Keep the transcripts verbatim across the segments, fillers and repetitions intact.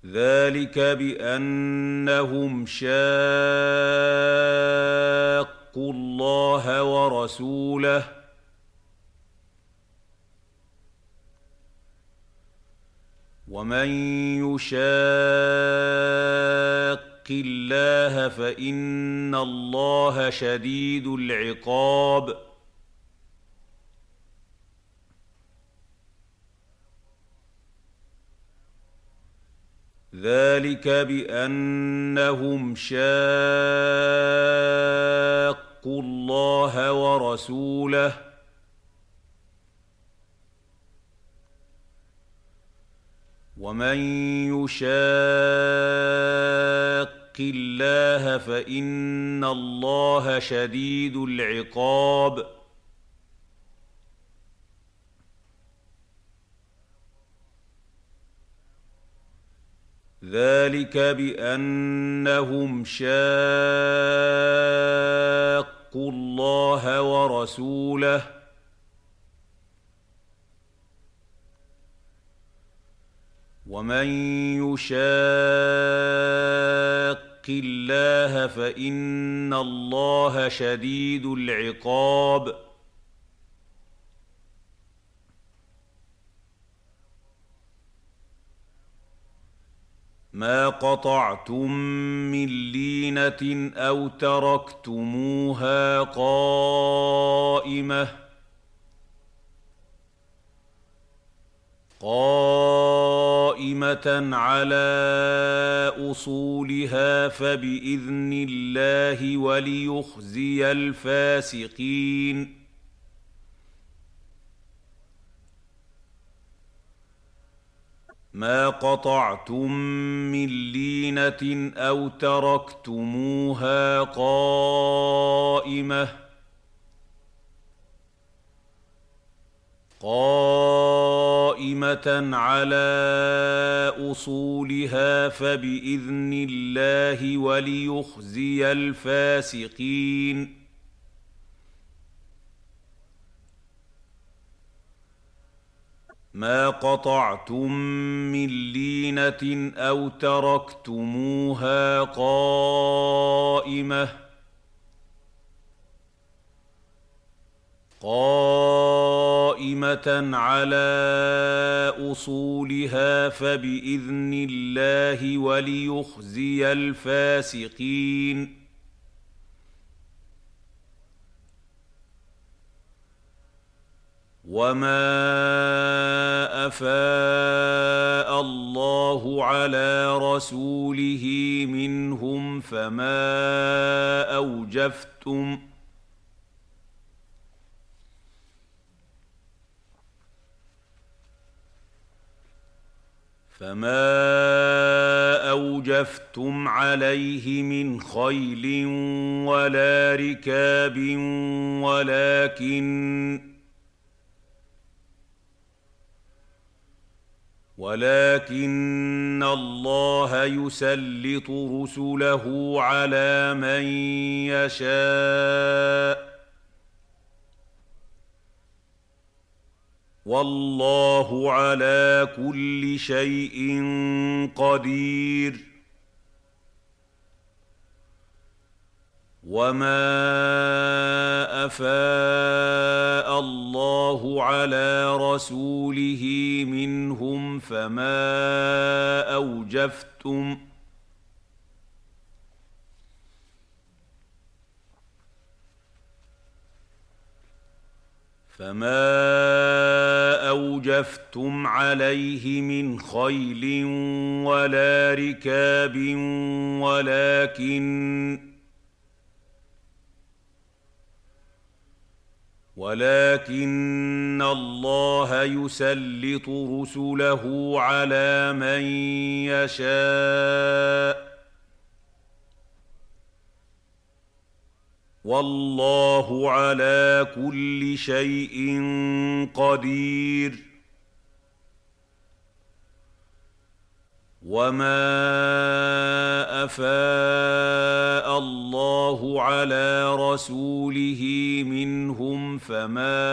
ذلك بأنهم شاقوا الله ورسوله ومن يشاق الله فإن الله شديد العقاب ذلك بأنهم شاقوا الله ورسوله ومن يشاق الله فإن الله شديد العقاب ذلك بأنهم شاقوا الله ورسوله ومن يشاق الله فإن الله شديد العقاب ما قطعتم من لينة أو تركتموها قائمة قائمة على أصولها فبإذن الله وليخزي الفاسقين ما قطعتم من لينة أو تركتموها قائمة قائمة على أصولها فبإذن الله وليخزي الفاسقين ما قطعتم من لينة أو تركتموها قائمة قائمة على أصولها فبإذن الله وليخزي الفاسقين وما أفاء الله على رسوله منهم فما أوجفتم فما أوجفتم عليه من خيل ولا ركاب ولكن ولكن الله يسلط رسله على من يشاء والله على كل شيء قدير وما أفاء الله على رسوله منهم فما أوجفتم فما أوجفتم عليه من خيل ولا ركاب ولكن ولكن الله يسلط رسله على من يشاء والله على كل شيء قدير وما أفاء الله على رسوله منهم فما أوجفتم فما أوجفتم عليه من خيل ولا ركاب ولكن الله يسلط رسله على من يشاء فما أوجفتم عليه من خيل ولا ركاب ولكن ولكن الله يسلط رسله على من يشاء والله على كل شيء قدير وما أفاء الله على رسوله منهم فما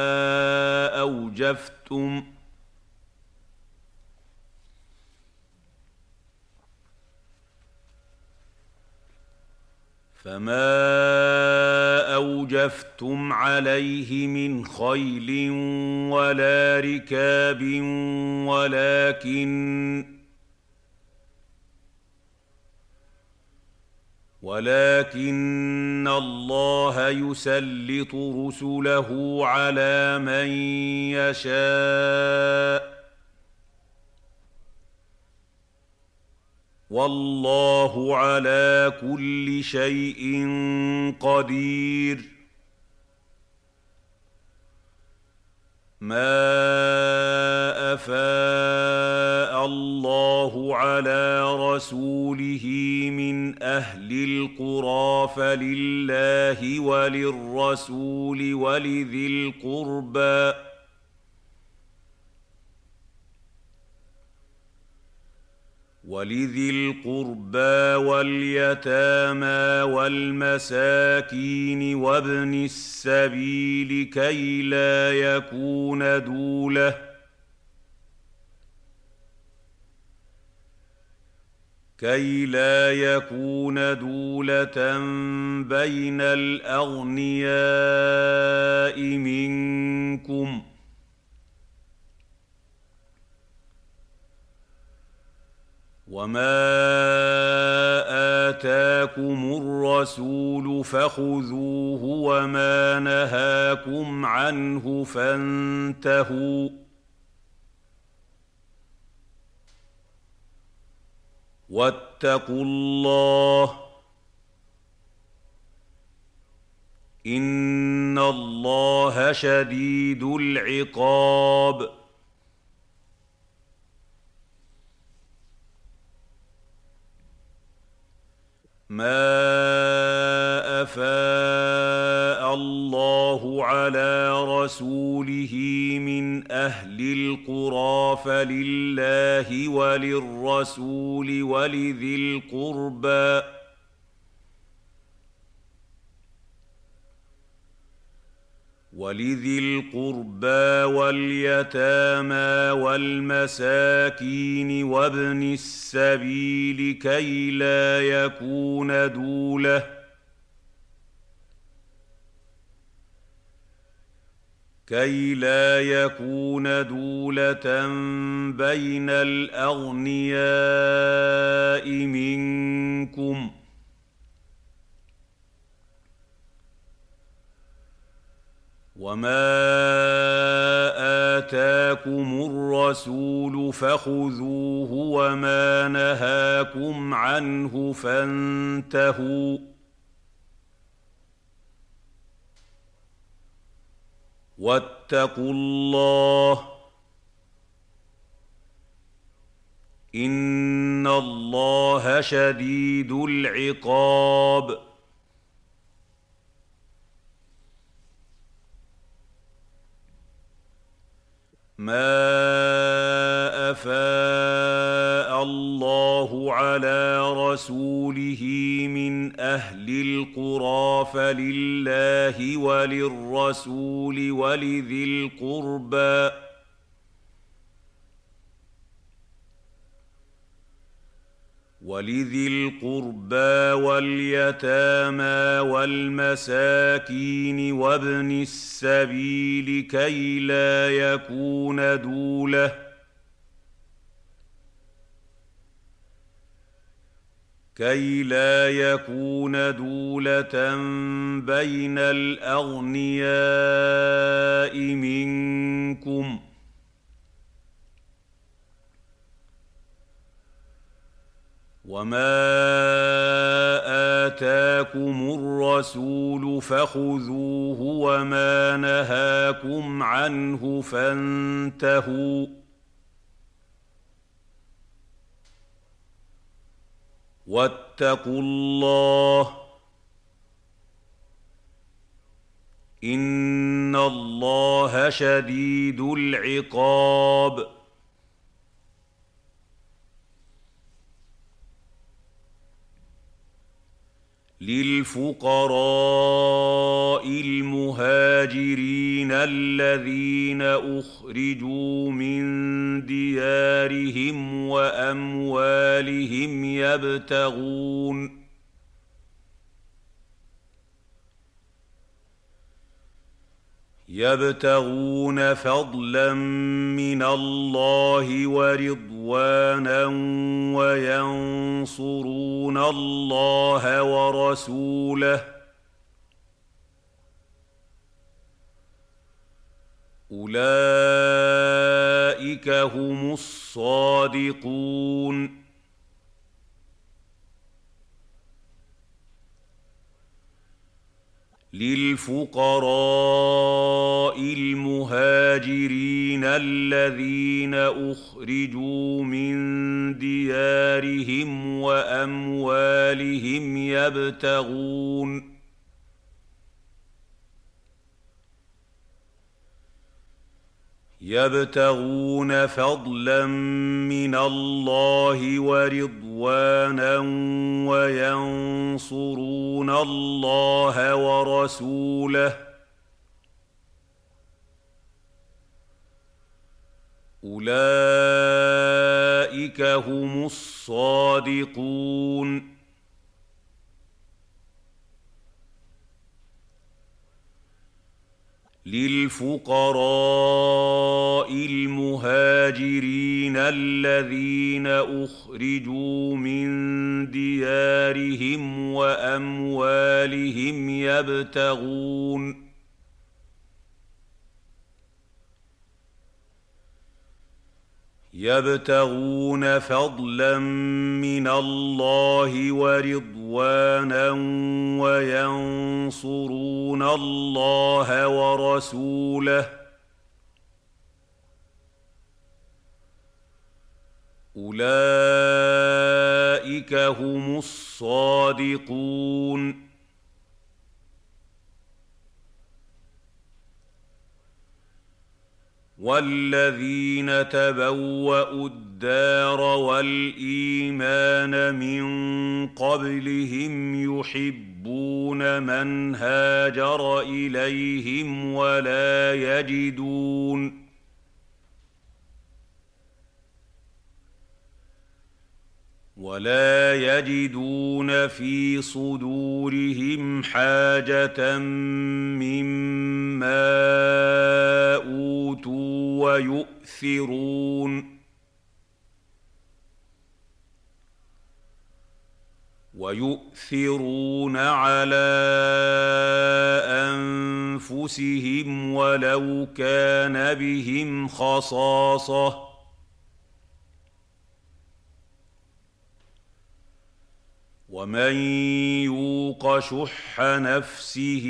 أوجفتم فما أوجفتم عليه من خيل ولا ركاب ولكن ولكن الله يسلط رسله على من يشاء والله على كل شيء قدير. ما أفاء الله على رسوله من أهل القرى فلله وللرسول ولذي القربى ولذي القربى واليتامى والمساكين وابن السبيل كي لا يكون دولة كي لا يكون دولة بين الأغنياء منكم وما آتاكم الرسول فخذوه وما نهاكم عنه فانتهوا واتقوا الله إن الله شديد العقاب. ما أفاء الله على رسوله من أهل القرى فلله وللرسول ولذي القربى ولذي القربى واليتامى والمساكين وابن السبيل كي لا يكون دولة كي لا يكون دولة بين الأغنياء منكم وما آتاكم الرسول فخذوه وما نهاكم عنه فانتهوا واتقوا الله إن الله شديد العقاب. ما أفاء الله على رسوله من أهل القرى فلله وللرسول ولذي القربى ولذي القربى واليتامى والمساكين وابن السبيل كي لا يكون دولة كي لا يكون دولة بين الأغنياء منكم وما آتاكم الرسول فخذوه وما نهاكم عنه فانتهوا واتقوا الله إن الله شديد العقاب. للفقراء المهاجرين الذين أخرجوا من ديارهم وأموالهم يبتغون يبتغون فضلا من الله ورضوانا وينصرون الله ورسوله أولئك هم الصادقون للفقراء المهاجرين الذين أخرجوا من ديارهم وأموالهم يبتغون يبتغون فضلا من الله ورضوانا وينصرون الله ورسوله أولئك هم الصادقون للفقراء المهاجرين الذين أخرجوا من ديارهم وأموالهم يبتغون يبتغون فضلا من الله ورضوانا وينصرون الله ورسوله أولئك هم الصادقون والذين تبوأوا الدار والإيمان من قبلهم يحبون من هاجر إليهم ولا يجدون ولا يجدون في صدورهم حاجة مما أوتوا ويؤثرون ويؤثرون على أنفسهم ولو كان بهم خصاصة ومن يوق شح نفسه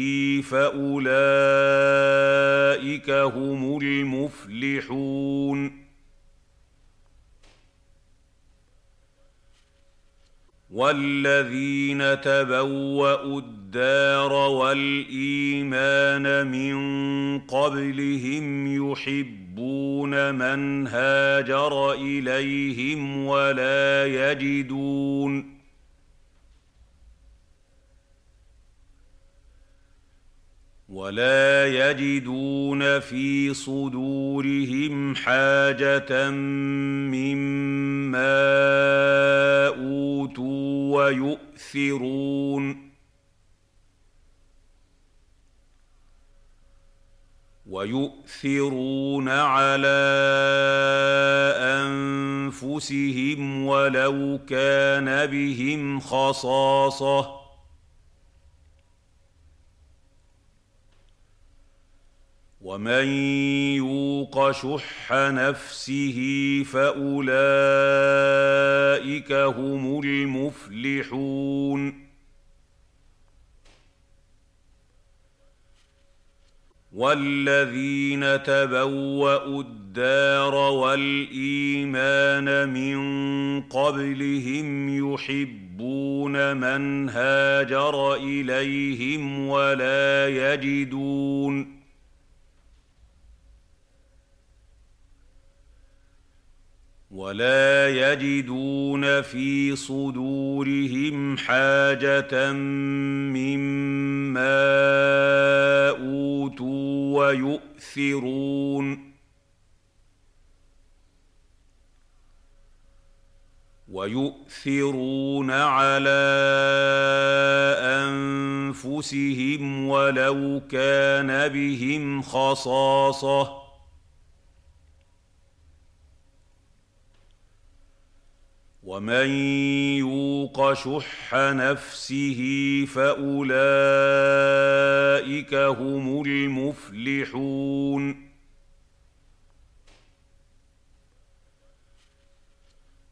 فأولئك هم المفلحون والذين تبوأوا الدار والإيمان من قبلهم يحبون من هاجر إليهم ولا يجدون ولا يجدون في صدورهم حاجة مما أوتوا ويؤثرون ويؤثرون على أنفسهم ولو كان بهم خصاصة ومن يوق شح نفسه فأولئك هم المفلحون والذين تبوأوا الدار والإيمان من قبلهم يحبون من هاجر إليهم ولا يجدون ولا يجدون في صدورهم حاجة مما أوتوا ويؤثرون ويؤثرون على انفسهم ولو كان بهم خصاصه ومن يوق شح نفسه فاولئك هم المفلحون